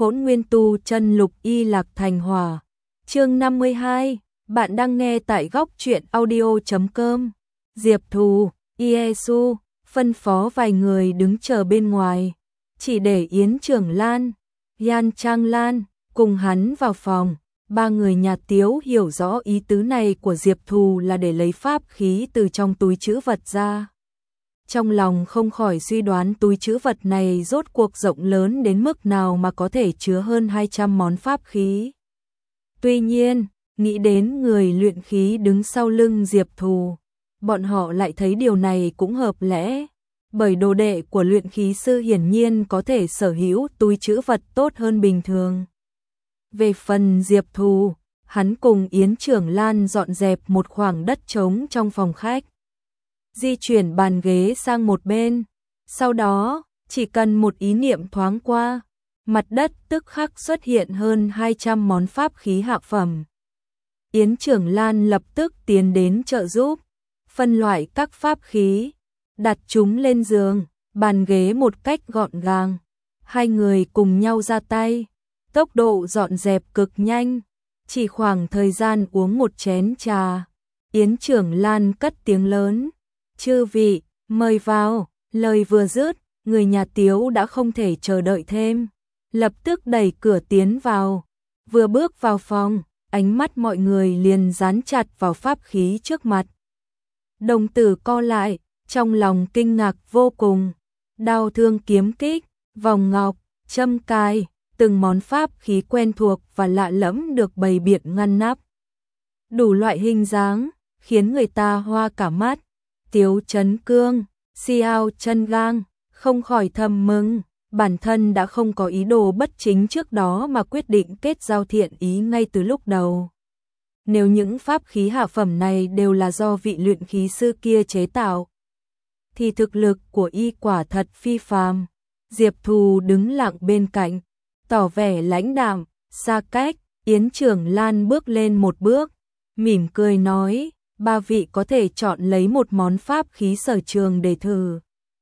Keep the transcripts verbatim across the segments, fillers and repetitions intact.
Hỗn Nguyên Tu Chân Lục Y Lạc Thành Hỏa. Chương năm mươi hai, bạn đang nghe tại góc truyện audio chấm com. Diệp Thù, Iesu phân phó vài người đứng chờ bên ngoài, chỉ để Yến Trưởng Lan, Yan Trang Lan cùng hắn vào phòng. Ba người nhà Tiếu hiểu rõ ý tứ này của Diệp Thù là để lấy pháp khí từ trong túi trữ vật ra. Trong lòng không khỏi suy đoán túi trữ vật này rốt cuộc rộng lớn đến mức nào mà có thể chứa hơn hai trăm món pháp khí. Tuy nhiên, nghĩ đến người luyện khí đứng sau lưng Diệp Thù, bọn họ lại thấy điều này cũng hợp lẽ, bởi đồ đệ của luyện khí sư hiển nhiên có thể sở hữu túi trữ vật tốt hơn bình thường. Về phần Diệp Thù, hắn cùng Yến Trưởng Lan dọn dẹp một khoảng đất trống trong phòng khách, di chuyển bàn ghế sang một bên, sau đó, chỉ cần một ý niệm thoáng qua, mặt đất tức khắc xuất hiện hơn hai trăm món pháp khí hạ phẩm. Yến Trưởng Lan lập tức tiến đến trợ giúp, phân loại các pháp khí, đặt chúng lên giường, bàn ghế một cách gọn gàng. Hai người cùng nhau ra tay, tốc độ dọn dẹp cực nhanh, chỉ khoảng thời gian uống một chén trà. Yến Trưởng Lan cất tiếng lớn, "Chư vị, mời vào." Lời vừa dứt, người nhà Tiếu đã không thể chờ đợi thêm, lập tức đẩy cửa tiến vào. Vừa bước vào phòng, ánh mắt mọi người liền dán chặt vào pháp khí trước mặt. Đồng tử co lại, trong lòng kinh ngạc vô cùng. Đao thương kiếm kích, vòng ngọc, châm cài, từng món pháp khí quen thuộc và lạ lẫm được bày biện ngăn nắp. Đủ loại hình dáng, khiến người ta hoa cả mắt. Tiếu Chấn Cương, Xiao Chân Gang không khỏi thầm mừng, bản thân đã không có ý đồ bất chính trước đó mà quyết định kết giao thiện ý ngay từ lúc đầu. Nếu những pháp khí hạ phẩm này đều là do vị luyện khí sư kia chế tạo, thì thực lực của y quả thật phi phàm. Diệp Thù đứng lặng bên cạnh, tỏ vẻ lãnh đạm, xa cách. Yến Trưởng Lan bước lên một bước, mỉm cười nói, ba vị có thể chọn lấy một món pháp khí sở trường để thử,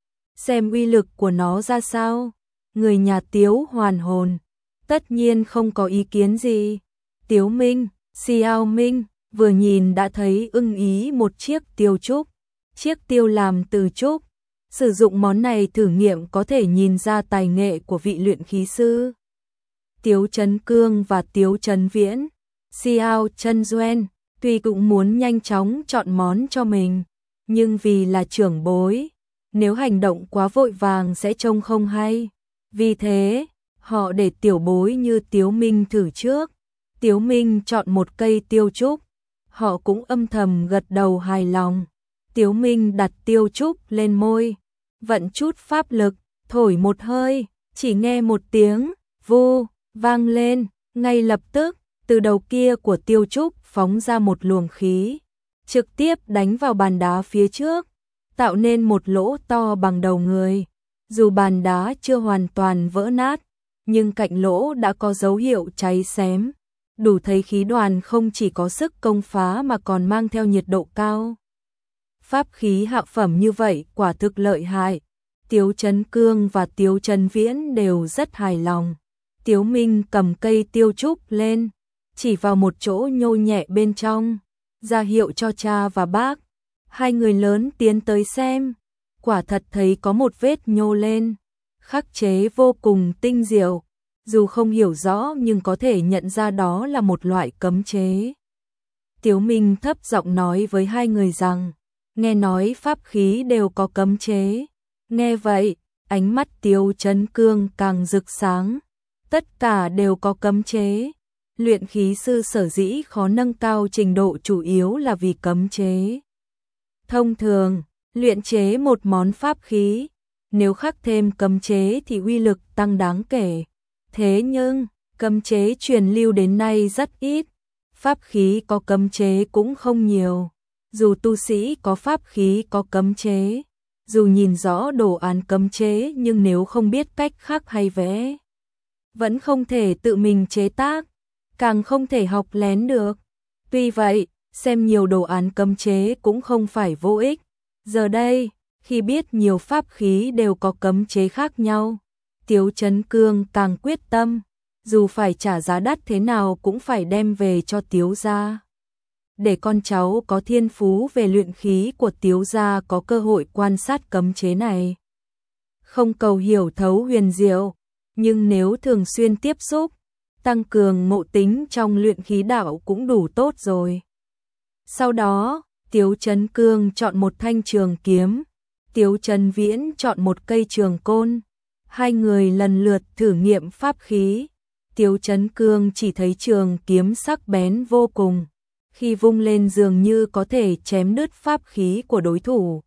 xem uy lực của nó ra sao. Người nhà Tiếu hoàn hồn, tất nhiên không có ý kiến gì. Tiếu Minh, Xiao Minh vừa nhìn đã thấy ưng ý một chiếc tiêu trúc, chiếc tiêu làm từ trúc. Sử dụng món này thử nghiệm có thể nhìn ra tài nghệ của vị luyện khí sư. Tiếu Chấn Cương và Tiếu Chấn Viễn, Xiao Chân Duên tuy cũng muốn nhanh chóng chọn món cho mình, nhưng vì là trưởng bối, nếu hành động quá vội vàng sẽ trông không hay. Vì thế, họ để tiểu bối như Tiếu Minh thử trước. Tiếu Minh chọn một cây tiêu trúc, họ cũng âm thầm gật đầu hài lòng. Tiếu Minh đặt tiêu trúc lên môi, vận chút pháp lực, thổi một hơi, chỉ nghe một tiếng vu vang lên, ngay lập tức, từ đầu kia của tiêu trúc phóng ra một luồng khí, trực tiếp đánh vào bàn đá phía trước, tạo nên một lỗ to bằng đầu người. Dù bàn đá chưa hoàn toàn vỡ nát, nhưng cạnh lỗ đã có dấu hiệu cháy xém, đủ thấy khí đoàn không chỉ có sức công phá mà còn mang theo nhiệt độ cao. Pháp khí hạ phẩm như vậy quả thực lợi hại. Tiếu Chấn Cương và Tiếu Chấn Viễn đều rất hài lòng. Tiếu Minh cầm cây tiêu trúc lên, chỉ vào một chỗ nhô nhẹ bên trong, ra hiệu cho cha và bác. Hai người lớn tiến tới xem, quả thật thấy có một vết nhô lên, khắc chế vô cùng tinh diệu, dù không hiểu rõ nhưng có thể nhận ra đó là một loại cấm chế. Tiếu Minh thấp giọng nói với hai người rằng, nghe nói pháp khí đều có cấm chế. Nghe vậy, ánh mắt Tiếu Chấn Cương càng rực sáng, tất cả đều có cấm chế. Luyện khí sư sở dĩ khó nâng cao trình độ chủ yếu là vì cấm chế. Thông thường, luyện chế một món pháp khí, nếu khắc thêm cấm chế thì uy lực tăng đáng kể. Thế nhưng, cấm chế truyền lưu đến nay rất ít, pháp khí có cấm chế cũng không nhiều. Dù tu sĩ có pháp khí có cấm chế, dù nhìn rõ đồ án cấm chế nhưng nếu không biết cách khắc hay vẽ, vẫn không thể tự mình chế tác, càng không thể học lén được. Tuy vậy, xem nhiều đồ án cấm chế cũng không phải vô ích. Giờ đây, khi biết nhiều pháp khí đều có cấm chế khác nhau, Tiếu Chấn Cương càng quyết tâm, dù phải trả giá đắt thế nào cũng phải đem về cho Tiếu gia. Để con cháu có thiên phú về luyện khí của Tiếu gia có cơ hội quan sát cấm chế này. Không cầu hiểu thấu huyền diệu, nhưng nếu thường xuyên tiếp xúc, tăng cường ngộ tính trong luyện khí đạo cũng đủ tốt rồi. Sau đó, Tiếu Chấn Cương chọn một thanh trường kiếm, Tiếu Chấn Viễn chọn một cây trường côn. Hai người lần lượt thử nghiệm pháp khí. Tiếu Chấn Cương chỉ thấy trường kiếm sắc bén vô cùng, khi vung lên dường như có thể chém đứt pháp khí của đối thủ.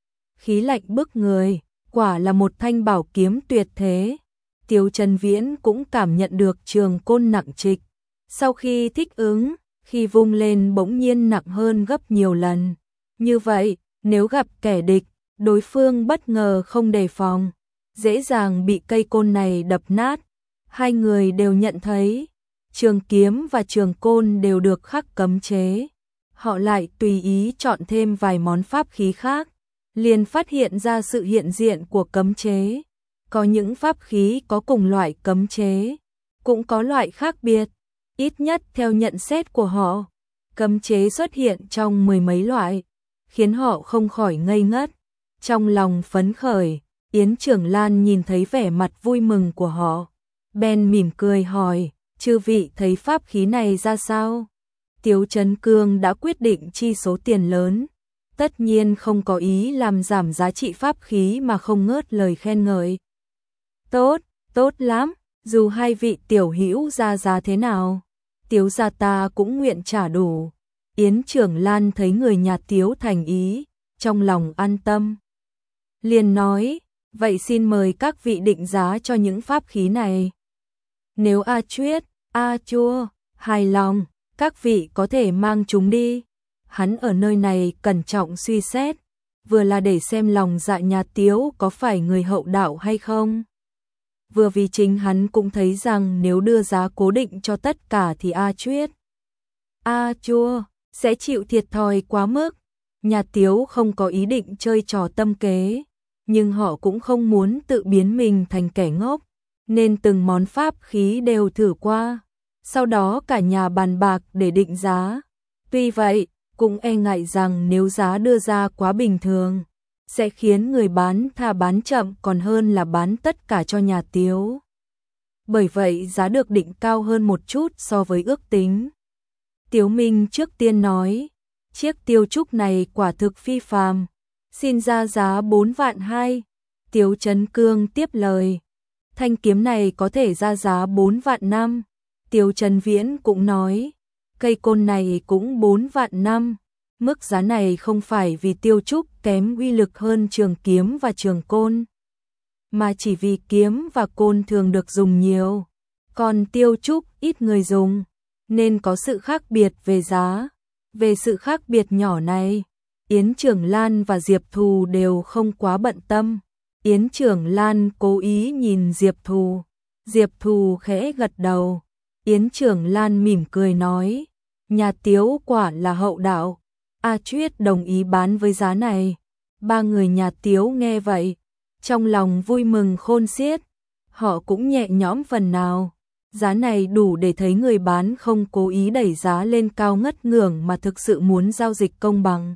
Khí lạnh bức người, quả là một thanh bảo kiếm tuyệt thế. Tiếu Chấn Viễn cũng cảm nhận được trường côn nặng trịch. Sau khi thích ứng, khi vung lên bỗng nhiên nặng hơn gấp nhiều lần. Như vậy, nếu gặp kẻ địch, đối phương bất ngờ không đề phòng, dễ dàng bị cây côn này đập nát. Hai người đều nhận thấy, trường kiếm và trường côn đều được khắc cấm chế. Họ lại tùy ý chọn thêm vài món pháp khí khác, liền phát hiện ra sự hiện diện của cấm chế. Có những pháp khí có cùng loại cấm chế, cũng có loại khác biệt. Ít nhất theo nhận xét của họ, cấm chế xuất hiện trong mười mấy loại, khiến họ không khỏi ngây ngất. Trong lòng phấn khởi, Yến Trưởng Lan nhìn thấy vẻ mặt vui mừng của họ, bèn mỉm cười hỏi, chư vị thấy pháp khí này ra sao? Tiếu Chấn Cương đã quyết định chi số tiền lớn, tất nhiên không có ý làm giảm giá trị pháp khí mà không ngớt lời khen ngợi. Tốt, tốt lắm, dù hai vị tiểu hữu ra giá thế nào, Tiếu gia ta cũng nguyện trả đủ. Yến Trưởng Lan thấy người nhà Tiếu thành ý, trong lòng an tâm. Liền nói, vậy xin mời các vị định giá cho những pháp khí này. Nếu A Chuyết, A Chua, hài lòng, các vị có thể mang chúng đi. Hắn ở nơi này cẩn trọng suy xét, vừa là để xem lòng dạ nhà Tiếu có phải người hậu đạo hay không. Vừa vì chính hắn cũng thấy rằng nếu đưa giá cố định cho tất cả thì A Chuyết, A Chua sẽ chịu thiệt thòi quá mức. Nhà Tiếu không có ý định chơi trò tâm kế, nhưng họ cũng không muốn tự biến mình thành kẻ ngốc, nên từng món pháp khí đều thử qua. Sau đó cả nhà bàn bạc để định giá. Tuy vậy, cũng e ngại rằng nếu giá đưa ra quá bình thường, sẽ khiến người bán thà bán chậm còn hơn là bán tất cả cho nhà Tiếu. Bởi vậy giá được định cao hơn một chút so với ước tính. Tiếu Minh trước tiên nói, chiếc tiêu trúc này quả thực phi phàm, xin ra giá bốn vạn hai. Tiếu Chấn Cương tiếp lời, thanh kiếm này có thể ra giá bốn vạn năm. Tiếu Chấn Viễn cũng nói, cây côn này cũng bốn vạn năm. Mức giá này không phải vì tiêu trúc kém uy lực hơn trường kiếm và trường côn, mà chỉ vì kiếm và côn thường được dùng nhiều, còn tiêu trúc ít người dùng, nên có sự khác biệt về giá. Về sự khác biệt nhỏ này, Yến Trưởng Lan và Diệp Thù đều không quá bận tâm. Yến Trưởng Lan cố ý nhìn Diệp Thù, Diệp Thù khẽ gật đầu. Yến Trưởng Lan mỉm cười nói, nhà Tiếu quả là hậu đạo. A Chuyết đồng ý bán với giá này. Ba người nhà Tiếu nghe vậy, trong lòng vui mừng khôn xiết, họ cũng nhẹ nhõm phần nào. Giá này đủ để thấy người bán không cố ý đẩy giá lên cao ngất ngưởng mà thực sự muốn giao dịch công bằng.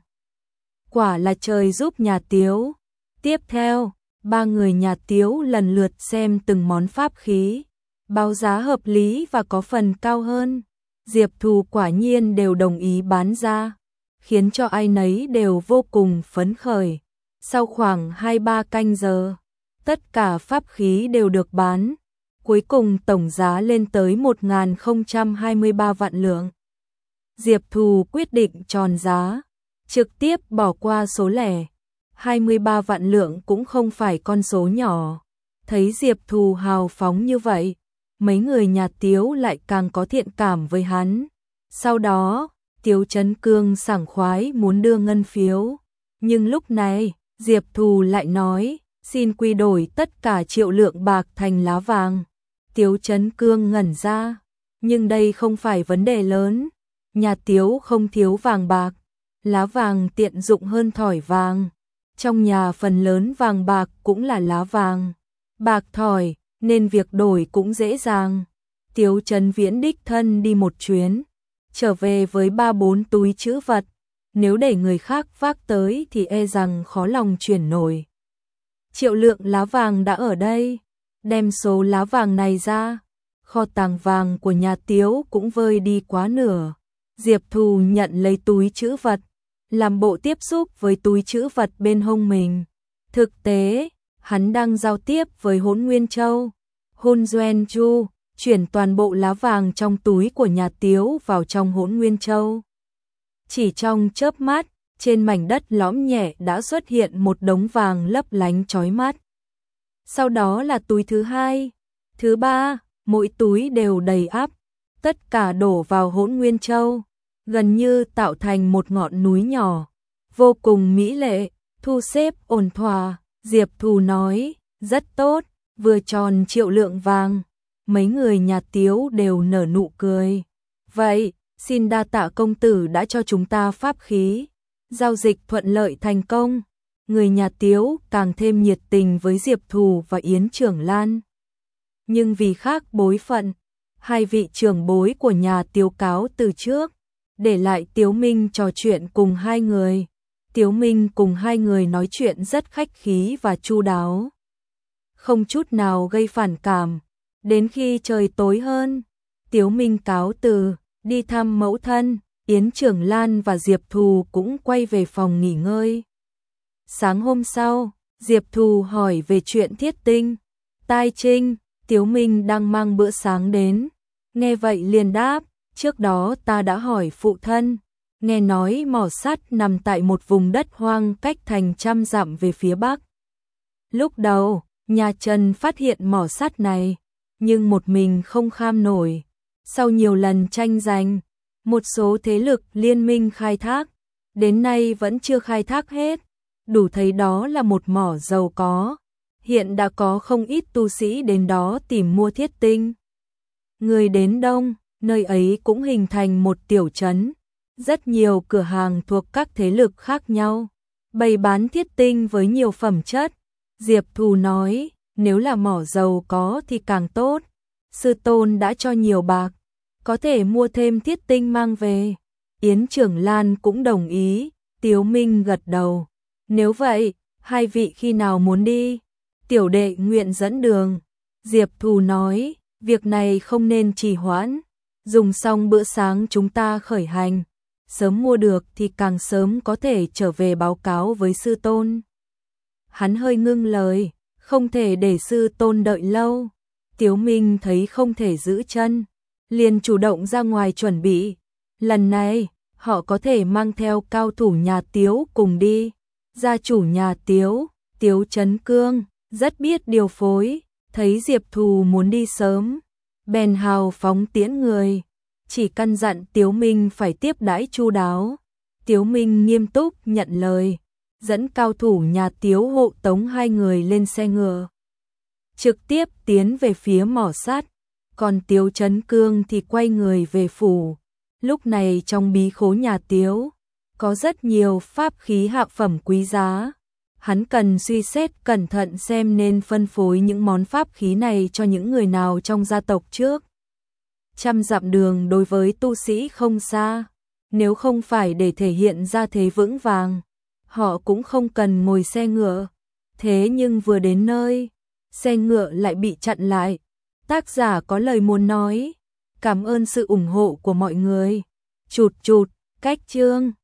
Quả là trời giúp nhà Tiếu. Tiếp theo, ba người nhà Tiếu lần lượt xem từng món pháp khí, báo giá hợp lý và có phần cao hơn. Diệp Thù quả nhiên đều đồng ý bán ra, khiến cho ai nấy đều vô cùng phấn khởi. Sau khoảng hai ba canh giờ, tất cả pháp khí đều được bán. Cuối cùng tổng giá lên tới một nghìn không trăm hai mươi ba vạn lượng. Diệp Thù quyết định tròn giá, trực tiếp bỏ qua số lẻ. hai mươi ba vạn lượng cũng không phải con số nhỏ. Thấy Diệp Thù hào phóng như vậy, mấy người nhà Tiếu lại càng có thiện cảm với hắn. Sau đó, Tiếu Chấn Cương sảng khoái muốn đưa ngân phiếu. Nhưng lúc này, Diệp Thù lại nói, xin quy đổi tất cả triệu lượng bạc thành lá vàng. Tiếu Chấn Cương ngẩn ra, nhưng đây không phải vấn đề lớn. Nhà Tiếu không thiếu vàng bạc, lá vàng tiện dụng hơn thỏi vàng. Trong nhà phần lớn vàng bạc cũng là lá vàng, bạc thỏi, nên việc đổi cũng dễ dàng. Tiếu Chấn Viễn đích thân đi một chuyến, trở về với ba bốn túi trữ vật, nếu để người khác vác tới thì e rằng khó lòng chuyển nổi. Triệu lượng lá vàng đã ở đây, đem số lá vàng này ra, kho tàng vàng của nhà Tiếu cũng vơi đi quá nửa. Diệp Thù nhận lấy túi trữ vật, làm bộ tiếp xúc với túi trữ vật bên hông mình. Thực tế, hắn đang giao tiếp với Hỗn Nguyên Châu. Hun Duan Chu chuyển toàn bộ lá vàng trong túi của nhà Tiếu vào trong Hỗn Nguyên Châu. Chỉ trong chớp mắt, trên mảnh đất lõm nhẹ đã xuất hiện một đống vàng lấp lánh chói mắt. Sau đó là túi thứ hai, thứ ba, mỗi túi đều đầy ắp, tất cả đổ vào Hỗn Nguyên Châu, gần như tạo thành một ngọn núi nhỏ, vô cùng mỹ lệ, thu xếp ổn thỏa. Diệp Thù nói, rất tốt, vừa tròn triệu lượng vàng. Mấy người nhà Tiếu đều nở nụ cười. Vậy, xin đa tạ công tử đã cho chúng ta pháp khí. Giao dịch thuận lợi thành công. Người nhà Tiếu càng thêm nhiệt tình với Diệp Thù và Yến Trưởng Lan. Nhưng vì khác bối phận, hai vị trưởng bối của nhà Tiếu cáo từ trước, để lại Tiếu Minh trò chuyện cùng hai người. Tiếu Minh cùng hai người nói chuyện rất khách khí và chu đáo, không chút nào gây phản cảm. Đến khi trời tối hơn, Tiếu Minh cáo từ, đi thăm mẫu thân, Yến Trưởng Lan và Diệp Thù cũng quay về phòng nghỉ ngơi. Sáng hôm sau, Diệp Thù hỏi về chuyện Thiết Tinh. Tai Trinh, Tiếu Minh đang mang bữa sáng đến. Nghe vậy liền đáp, trước đó ta đã hỏi phụ thân, nghe nói mỏ sắt nằm tại một vùng đất hoang cách thành trăm dặm về phía bắc. Lúc đầu, nhà Trần phát hiện mỏ sắt này, nhưng một mình không kham nổi. Sau nhiều lần tranh giành, một số thế lực liên minh khai thác, đến nay vẫn chưa khai thác hết, đủ thấy đó là một mỏ giàu có. Hiện đã có không ít tu sĩ đến đó tìm mua thiết tinh. Người đến đông, nơi ấy cũng hình thành một tiểu trấn, rất nhiều cửa hàng thuộc các thế lực khác nhau, bày bán thiết tinh với nhiều phẩm chất. Diệp Thù nói, nếu là mỏ giàu có thì càng tốt. Sư tôn đã cho nhiều bạc, có thể mua thêm thiết tinh mang về. Yến Trưởng Lan cũng đồng ý. Tiếu Minh gật đầu. Nếu vậy, hai vị khi nào muốn đi? Tiểu đệ nguyện dẫn đường. Diệp Thù nói, việc này không nên trì hoãn. Dùng xong bữa sáng chúng ta khởi hành. Sớm mua được thì càng sớm có thể trở về báo cáo với sư tôn. Hắn hơi ngưng lời, không thể để sư tôn đợi lâu. Tiếu Minh thấy không thể giữ chân, liền chủ động ra ngoài chuẩn bị. Lần này, họ có thể mang theo cao thủ nhà Tiếu cùng đi. Gia chủ nhà Tiếu, Tiếu Chấn Cương, rất biết điều phối, thấy Diệp Thù muốn đi sớm, bèn hào phóng tiễn người, chỉ căn dặn Tiếu Minh phải tiếp đãi chu đáo. Tiếu Minh nghiêm túc nhận lời, dẫn cao thủ nhà Tiếu hộ tống hai người lên xe ngựa, trực tiếp tiến về phía mỏ sắt, còn Tiếu Chấn Cương thì quay người về phủ. Lúc này trong bí khố nhà Tiếu, có rất nhiều pháp khí hạ phẩm quý giá. Hắn cần suy xét cẩn thận xem nên phân phối những món pháp khí này cho những người nào trong gia tộc trước. Trăm dặm đường đối với tu sĩ không xa, nếu không phải để thể hiện ra thế vững vàng, họ cũng không cần ngồi xe ngựa. Thế nhưng vừa đến nơi, xe ngựa lại bị chặn lại. Tác giả có lời muốn nói, cảm ơn sự ủng hộ của mọi người. Chụt chụt, cách chương.